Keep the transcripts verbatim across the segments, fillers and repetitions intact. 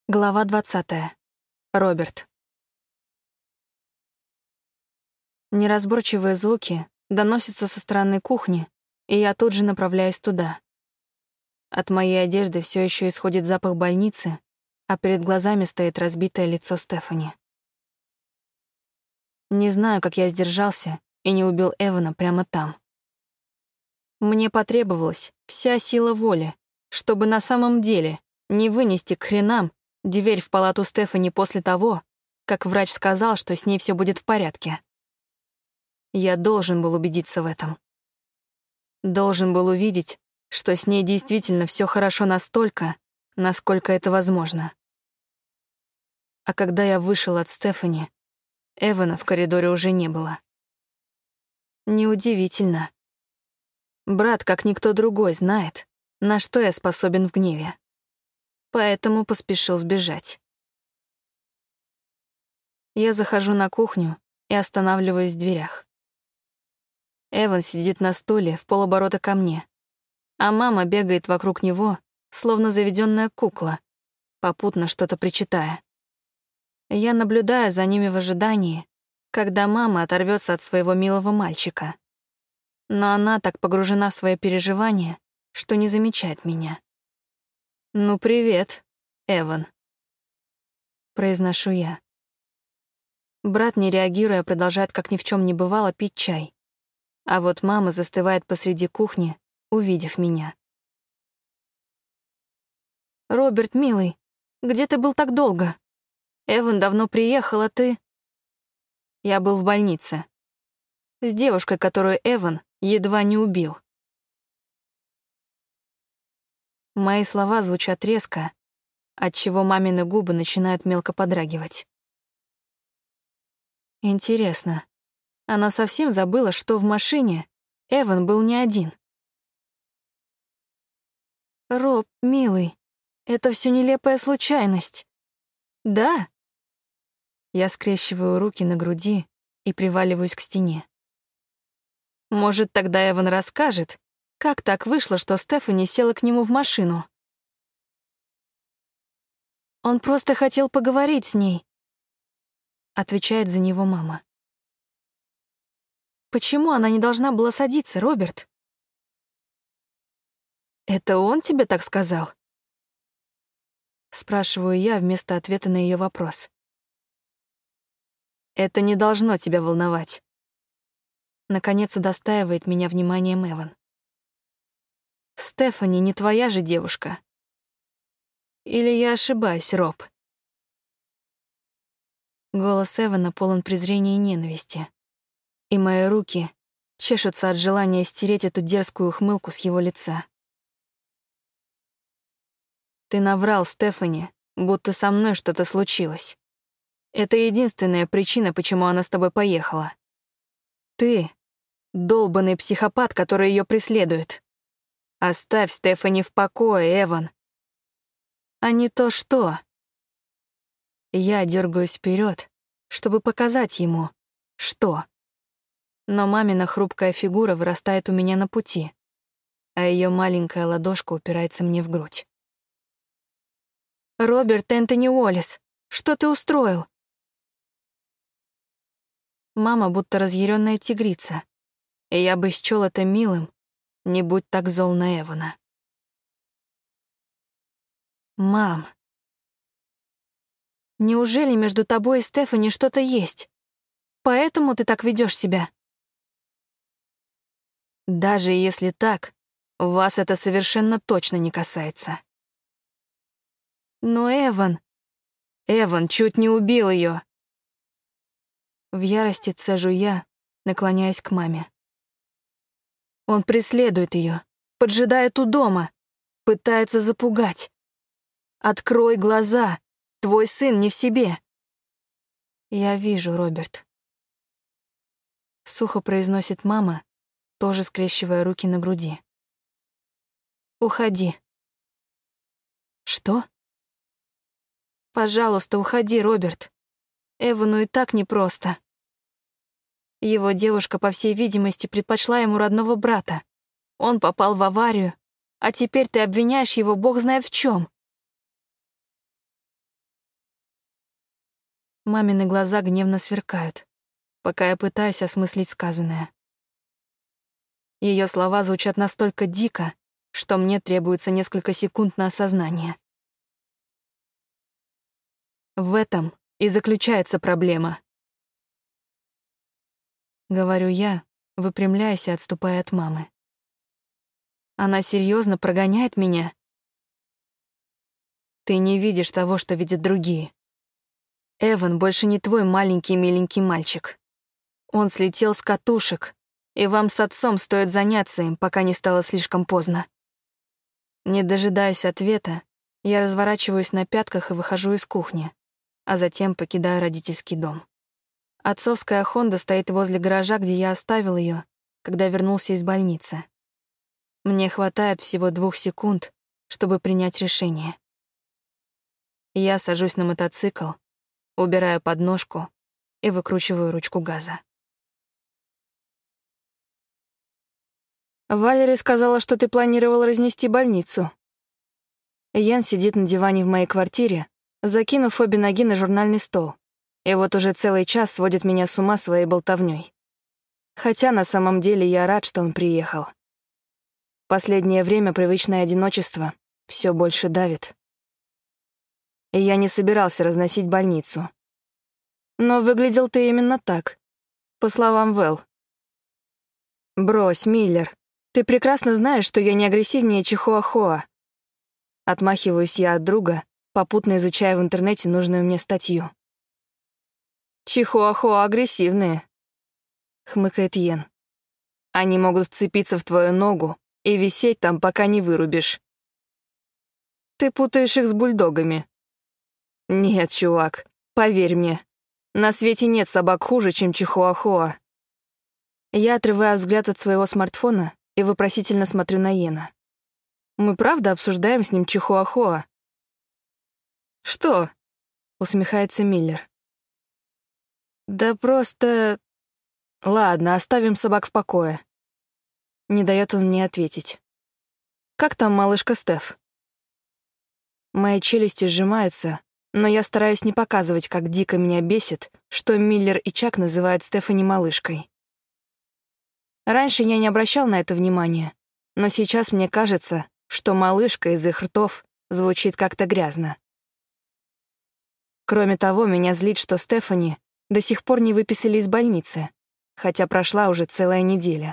Глава двадцатая. Роберт. Неразборчивые звуки доносятся со стороны кухни, и я тут же направляюсь туда. От моей одежды все еще исходит запах больницы, а перед глазами стоит разбитое лицо Стефани. Не знаю, как я сдержался и не убил Эвана прямо там. Мне потребовалась вся сила воли, чтобы на самом деле не вынести к хренам дверь в палату Стефани после того, как врач сказал, что с ней все будет в порядке. Я должен был убедиться в этом. Должен был увидеть, что с ней действительно все хорошо настолько, насколько это возможно. А когда я вышел от Стефани, Эвана в коридоре уже не было. Неудивительно. Брат, как никто другой, знает, на что я способен в гневе. Поэтому поспешил сбежать. Я захожу на кухню и останавливаюсь в дверях. Эван сидит на стуле в полоборота ко мне, а мама бегает вокруг него, словно заведенная кукла, попутно что-то причитая. Я наблюдаю за ними в ожидании, когда мама оторвется от своего милого мальчика. Но она так погружена в свои переживания, что не замечает меня. «Ну, привет, Эван», — произношу я. Брат, не реагируя, продолжает, как ни в чем не бывало, пить чай. А вот мама застывает посреди кухни, увидев меня. «Роберт, милый, где ты был так долго? Эван давно приехал, а ты...» Я был в больнице. С девушкой, которую Эван едва не убил. Мои слова звучат резко, отчего мамины губы начинают мелко подрагивать. Интересно, она совсем забыла, что в машине Эван был не один? «Роб, милый, это все нелепая случайность. Да?» Я скрещиваю руки на груди и приваливаюсь к стене. Может, тогда Эван расскажет, как так вышло, что Стефани села к нему в машину? «Он просто хотел поговорить с ней», — отвечает за него мама. «Почему она не должна была садиться, Роберт?» «Это он тебе так сказал?» Спрашиваю я вместо ответа на ее вопрос. «Это не должно тебя волновать». Наконец удостаивает меня вниманием Эван. «Стефани не твоя же девушка. Или я ошибаюсь, Роб?» Голос Эвана полон презрения и ненависти, и мои руки чешутся от желания стереть эту дерзкую ухмылку с его лица. «Ты наврал Стефани, будто со мной что-то случилось. Это единственная причина, почему она с тобой поехала. Ты — долбанный психопат, который ее преследует. Оставь Стефани в покое, Эван. А не то что?» Я дергаюсь вперед, чтобы показать ему, что. Но мамина хрупкая фигура вырастает у меня на пути, а ее маленькая ладошка упирается мне в грудь. «Роберт Энтони Уоллес, что ты устроил?» Мама будто разъяренная тигрица, и я бы счёл это милым, не будь так зол на Эвана. «Мам, неужели между тобой и Стефани что-то есть? Поэтому ты так ведёшь себя?» «Даже если так, вас это совершенно точно не касается». «Но Эван...» «Эван чуть не убил её!» В ярости цежу я, наклоняясь к маме. «Он преследует её, поджидает у дома, пытается запугать. Открой глаза, твой сын не в себе». «Я вижу, Роберт», — сухо произносит мама, тоже скрещивая руки на груди. «Уходи». «Что?» «Пожалуйста, уходи, Роберт. Эвану и так непросто. Его девушка, по всей видимости, предпочла ему родного брата. Он попал в аварию, а теперь ты обвиняешь его бог знает в чем. Мамины глаза гневно сверкают, пока я пытаюсь осмыслить сказанное. Ее слова звучат настолько дико, что мне требуется несколько секунд на осознание. В этом и заключается проблема. Говорю я, выпрямляясь и отступая от мамы. Она серьезно прогоняет меня? Ты не видишь того, что видят другие. Эван больше не твой маленький миленький мальчик. Он слетел с катушек, и вам с отцом стоит заняться им, пока не стало слишком поздно. Не дожидаясь ответа, я разворачиваюсь на пятках и выхожу из кухни, а затем покидаю родительский дом. Отцовская Хонда стоит возле гаража, где я оставил ее, когда вернулся из больницы. Мне хватает всего двух секунд, чтобы принять решение. Я сажусь на мотоцикл, убираю подножку и выкручиваю ручку газа. Валери сказала, что ты планировал разнести больницу. Йен сидит на диване в моей квартире, закинув обе ноги на журнальный стол, и вот уже целый час сводит меня с ума своей болтовнёй. Хотя на самом деле я рад, что он приехал. Последнее время привычное одиночество все больше давит. И я не собирался разносить больницу. Но выглядел ты именно так, по словам Вэл. Брось, Миллер, ты прекрасно знаешь, что я не агрессивнее Чихуахуа. Отмахиваюсь я от друга, попутно изучая в интернете нужную мне статью. Чихуахуа агрессивные, хмыкает Йен. Они могут вцепиться в твою ногу и висеть там, пока не вырубишь. Ты путаешь их с бульдогами. Нет, чувак, поверь мне, на свете нет собак хуже, чем Чихуахуа. Я отрываю взгляд от своего смартфона и вопросительно смотрю на Йена. Мы правда обсуждаем с ним Чихуахуа? Что? Усмехается Миллер. Да просто... Ладно, оставим собак в покое. Не дает он мне ответить. Как там малышка Стеф? Мои челюсти сжимаются, но я стараюсь не показывать, как дико меня бесит, что Миллер и Чак называют Стефани малышкой. Раньше я не обращал на это внимания, но сейчас мне кажется, что малышка из их ртов звучит как-то грязно. Кроме того, меня злит, что Стефани до сих пор не выписали из больницы, хотя прошла уже целая неделя.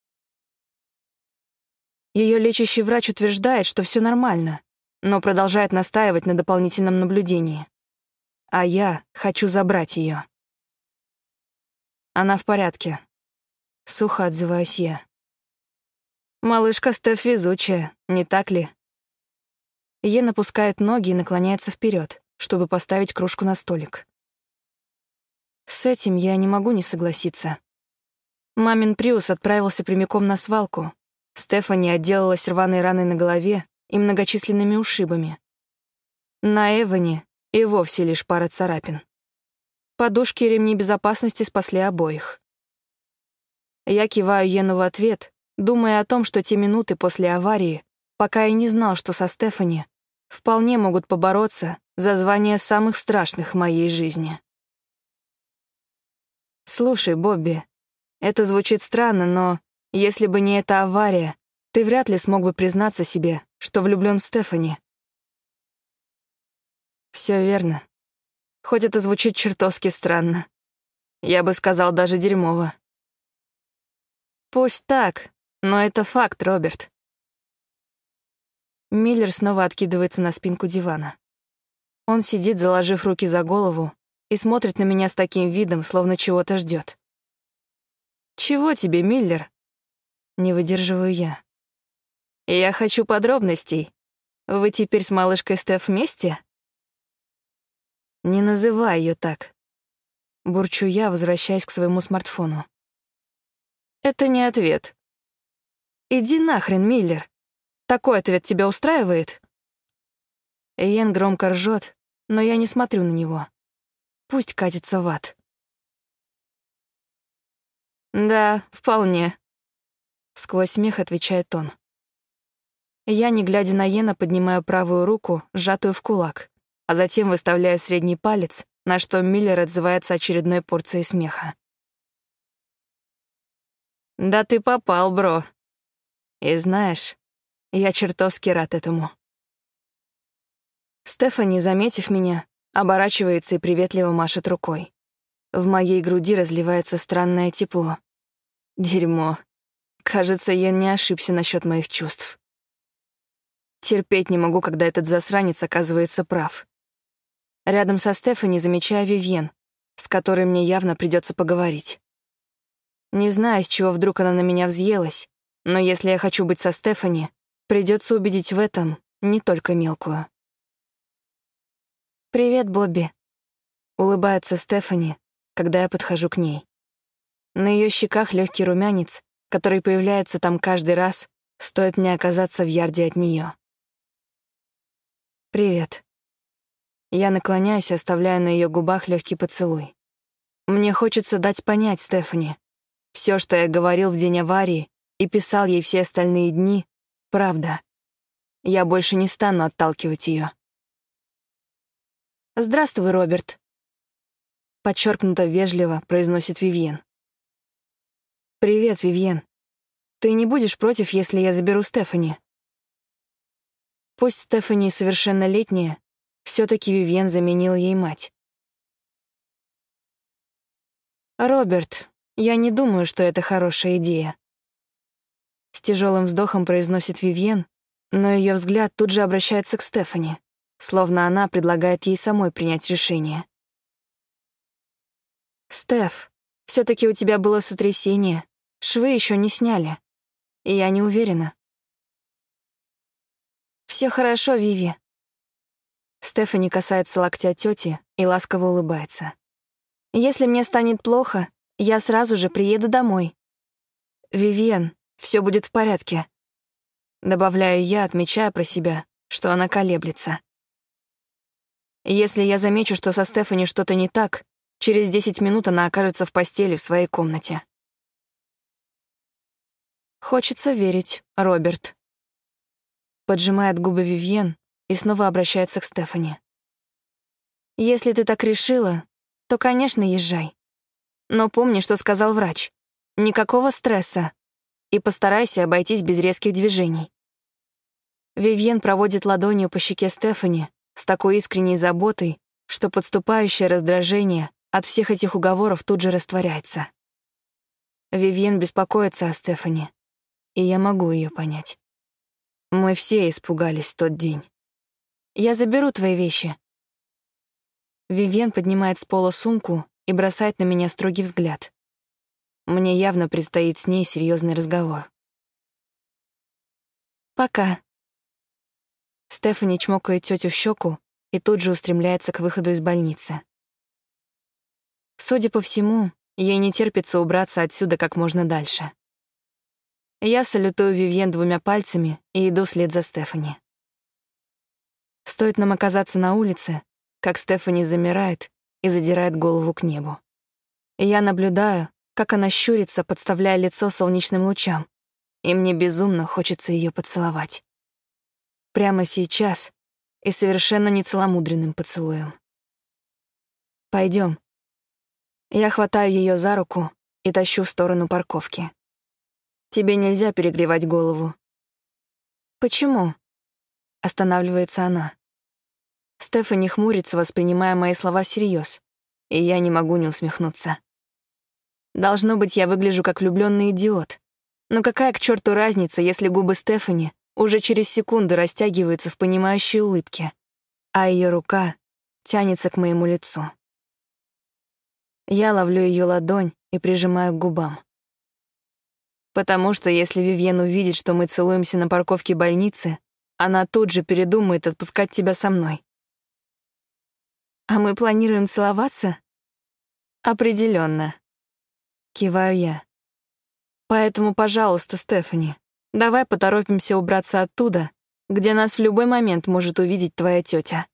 Ее лечащий врач утверждает, что все нормально, но продолжает настаивать на дополнительном наблюдении. А я хочу забрать ее. Она в порядке. Сухо отзываюсь я. Малышка Стеф везучая, не так ли? Йен опускает ноги и наклоняется вперед, чтобы поставить кружку на столик. С этим я не могу не согласиться. Мамин Приус отправился прямиком на свалку. Стефани отделалась рваной раной на голове и многочисленными ушибами. На Эване и вовсе лишь пара царапин. Подушки и ремни безопасности спасли обоих. Я киваю Йену в ответ, думая о том, что те минуты после аварии, пока я не знал, что со Стефани, вполне могут побороться за звание самых страшных в моей жизни. Слушай, Бобби, это звучит странно, но если бы не эта авария, ты вряд ли смог бы признаться себе, что влюблён в Стефани. Всё верно. Хоть это звучит чертовски странно. Я бы сказал, даже дерьмово. Пусть так, но это факт, Роберт. Миллер снова откидывается на спинку дивана. Он сидит, заложив руки за голову, и смотрит на меня с таким видом, словно чего-то ждёт. «Чего тебе, Миллер?» Не выдерживаю я. «Я хочу подробностей. Вы теперь с малышкой Стеф вместе?» «Не называй её так», — бурчу я, возвращаясь к своему смартфону. «Это не ответ». «Иди нахрен, Миллер. Такой ответ тебя устраивает?» Йен громко ржёт, но я не смотрю на него. Пусть катится в ад. «Да, вполне», — сквозь смех отвечает он. Я, не глядя на Йена, поднимаю правую руку, сжатую в кулак, а затем выставляю средний палец на что Миллер отзывается очередной порцией смеха. «Да ты попал, бро. И знаешь, я чертовски рад этому». Стефани, заметив меня, оборачивается и приветливо машет рукой. В моей груди разливается странное тепло. Дерьмо. Кажется, я не ошибся насчет моих чувств. Терпеть не могу, когда этот засранец оказывается прав. Рядом со Стефани замечаю Вивьен, с которой мне явно придется поговорить. Не знаю, с чего вдруг она на меня взъелась, но если я хочу быть со Стефани, придется убедить в этом не только мелкую. «Привет, Бобби», — улыбается Стефани, когда я подхожу к ней. На ее щеках легкий румянец, который появляется там каждый раз, стоит мне оказаться в ярде от нее. «Привет». Я наклоняюсь, оставляя на ее губах легкий поцелуй. Мне хочется дать понять Стефани. Все, что я говорил в день аварии и писал ей все остальные дни, правда. Я больше не стану отталкивать ее. «Здравствуй, Роберт», — подчеркнуто вежливо произносит Вивьен. «Привет, Вивьен. Ты не будешь против, если я заберу Стефани?» Пусть Стефани совершеннолетняя, все-таки Вивьен заменил ей мать. «Роберт, я не думаю, что это хорошая идея». С тяжелым вздохом произносит Вивьен, но ее взгляд тут же обращается к Стефани, словно она предлагает ей самой принять решение. «Стеф, все-таки у тебя было сотрясение, швы еще не сняли, и я не уверена». «Все хорошо, Виви». Стефани касается локтя тети и ласково улыбается. «Если мне станет плохо, я сразу же приеду домой». «Вивьен, все будет в порядке», — добавляю я, отмечая про себя, что она колеблется. «Если я замечу, что со Стефани что-то не так, через десять минут она окажется в постели в своей комнате». «Хочется верить, Роберт», — поджимает губы Вивьен и снова обращается к Стефани. «Если ты так решила, то, конечно, езжай. Но помни, что сказал врач. Никакого стресса. И постарайся обойтись без резких движений». Вивьен проводит ладонью по щеке Стефани с такой искренней заботой, что подступающее раздражение от всех этих уговоров тут же растворяется. Вивьен беспокоится о Стефани, и я могу ее понять. Мы все испугались в тот день. «Я заберу твои вещи». Вивьен поднимает с пола сумку и бросает на меня строгий взгляд. Мне явно предстоит с ней серьезный разговор. «Пока». Стефани чмокает тетю в щеку и тут же устремляется к выходу из больницы. Судя по всему, ей не терпится убраться отсюда как можно дальше. Я салютую Вивьен двумя пальцами и иду вслед за Стефани. Стоит нам оказаться на улице, как Стефани замирает и задирает голову к небу. И я наблюдаю, как она щурится, подставляя лицо солнечным лучам, и мне безумно хочется ее поцеловать. Прямо сейчас и совершенно нецеломудренным поцелуем. Пойдем. Я хватаю ее за руку и тащу в сторону парковки. Тебе нельзя перегревать голову. Почему? Останавливается она. Стефани хмурится, воспринимая мои слова всерьез, и я не могу не усмехнуться. Должно быть, я выгляжу как влюблённый идиот. Но какая к черту разница, если губы Стефани уже через секунду растягиваются в понимающей улыбке, а ее рука тянется к моему лицу. Я ловлю ее ладонь и прижимаю к губам. Потому что если Вивьен увидит, что мы целуемся на парковке больницы, она тут же передумает отпускать тебя со мной. А мы планируем целоваться? Определенно. Киваю я. Поэтому, пожалуйста, Стефани, давай поторопимся убраться оттуда, где нас в любой момент может увидеть твоя тетя.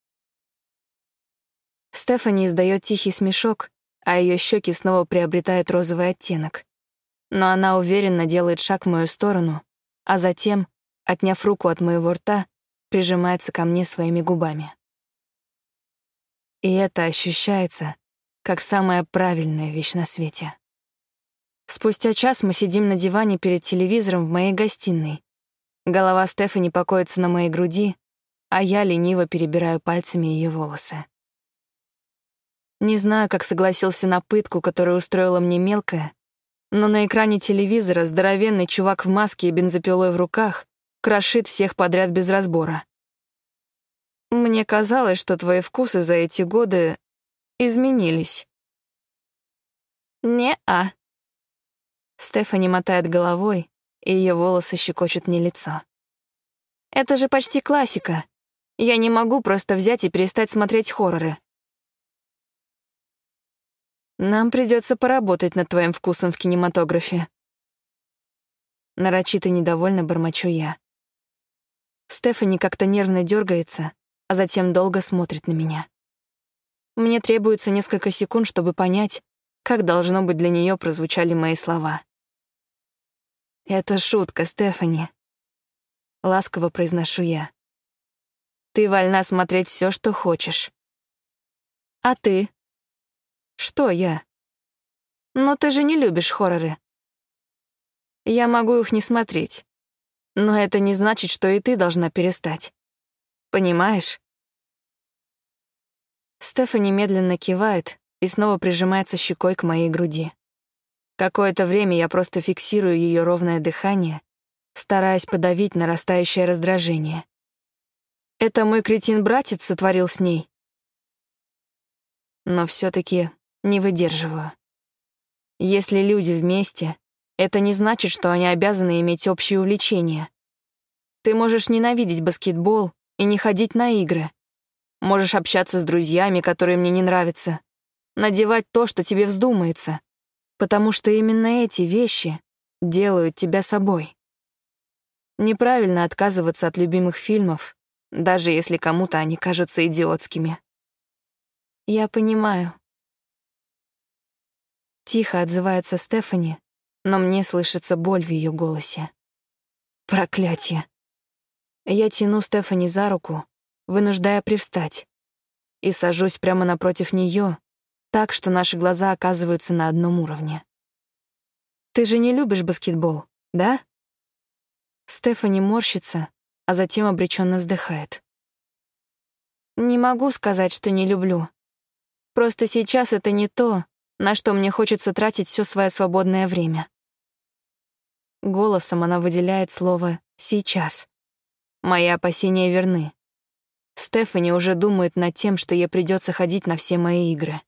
Стефани издает тихий смешок, а ее щеки снова приобретают розовый оттенок. Но она уверенно делает шаг в мою сторону, а затем, отняв руку от моего рта, прижимается ко мне своими губами. И это ощущается как самая правильная вещь на свете. Спустя час мы сидим на диване перед телевизором в моей гостиной. Голова Стефани покоится на моей груди, а я лениво перебираю пальцами ее волосы. Не знаю, как согласился на пытку, которую устроила мне мелкая, но на экране телевизора здоровенный чувак в маске и бензопилой в руках крошит всех подряд без разбора. Мне казалось, что твои вкусы за эти годы изменились. Не-а. Стефани мотает головой, и ее волосы щекочут мне лицо. Это же почти классика. Я не могу просто взять и перестать смотреть хорроры. Нам придется поработать над твоим вкусом в кинематографе. Нарочито недовольно бормочу я. Стефани как-то нервно дергается, а затем долго смотрит на меня. Мне требуется несколько секунд, чтобы понять, как, должно быть, для нее прозвучали мои слова. «Это шутка, Стефани», — ласково произношу я. «Ты вольна смотреть все, что хочешь». «А ты?» «Что я?» «Но ты же не любишь хорроры». «Я могу их не смотреть, но это не значит, что и ты должна перестать. Понимаешь?» Стефани медленно кивает и снова прижимается щекой к моей груди. Какое-то время я просто фиксирую ее ровное дыхание, стараясь подавить нарастающее раздражение. Это мой кретин-братец сотворил с ней. Но все-таки не выдерживаю. Если люди вместе, это не значит, что они обязаны иметь общие увлечения. Ты можешь ненавидеть баскетбол и не ходить на игры. Можешь общаться с друзьями, которые мне не нравятся, надевать то, что тебе вздумается, потому что именно эти вещи делают тебя собой. Неправильно отказываться от любимых фильмов, даже если кому-то они кажутся идиотскими. Я понимаю. Тихо отзывается Стефани, но мне слышится боль в ее голосе. Проклятие. Я тяну Стефани за руку, вынуждая привстать, и сажусь прямо напротив нее, так, что наши глаза оказываются на одном уровне. «Ты же не любишь баскетбол, да?» Стефани морщится, а затем обреченно вздыхает. «Не могу сказать, что не люблю. Просто сейчас это не то, на что мне хочется тратить все свое свободное время». Голосом она выделяет слово «сейчас». Мои опасения верны. Стефани уже думает над тем, что ей придется ходить на все мои игры.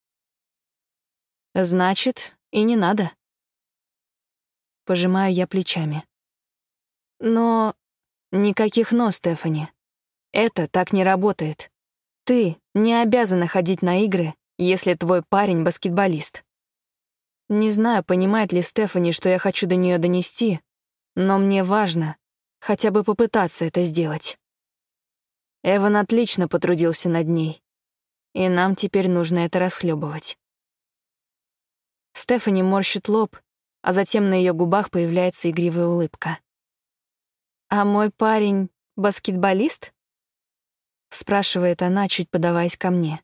Значит, и не надо. Пожимаю я плечами. Но никаких «но», Стефани. Это так не работает. Ты не обязана ходить на игры, если твой парень баскетболист. Не знаю, понимает ли Стефани, что я хочу до нее донести, но мне важно хотя бы попытаться это сделать. Эван отлично потрудился над ней, и нам теперь нужно это расхлебывать. Стефани морщит лоб, а затем на ее губах появляется игривая улыбка. «А мой парень — баскетболист?» — спрашивает она, чуть подаваясь ко мне.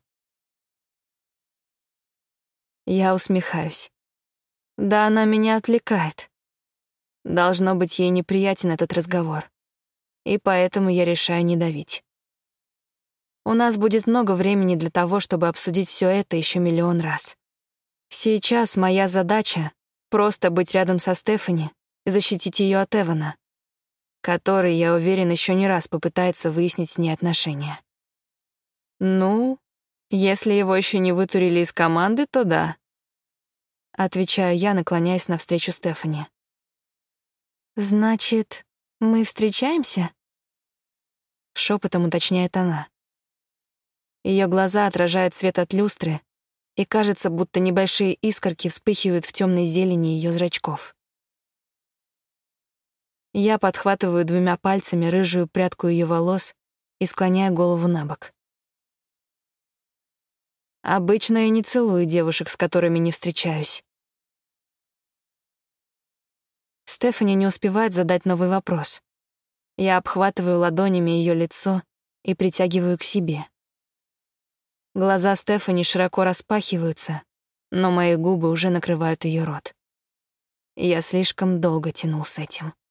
Я усмехаюсь. Да она меня отвлекает. Должно быть, ей неприятен этот разговор, и поэтому я решаю не давить. У нас будет много времени для того, чтобы обсудить все это еще миллион раз. Сейчас моя задача — просто быть рядом со Стефани и защитить ее от Эвана, который, я уверен, еще не раз попытается выяснить с ней отношения. Ну, если его еще не вытурили из команды, то да. Отвечаю я, наклоняясь навстречу Стефани. «Значит, мы встречаемся?» Шепотом уточняет она. Ее глаза отражают свет от люстры, и кажется, будто небольшие искорки вспыхивают в темной зелени ее зрачков. Я подхватываю двумя пальцами рыжую прядку ее волос и склоняю голову на бок. Обычно я не целую девушек, с которыми не встречаюсь. Стефани не успевает задать новый вопрос. Я обхватываю ладонями ее лицо и притягиваю к себе. Глаза Стефани широко распахиваются, но мои губы уже накрывают ее рот. Я слишком долго тянул с этим.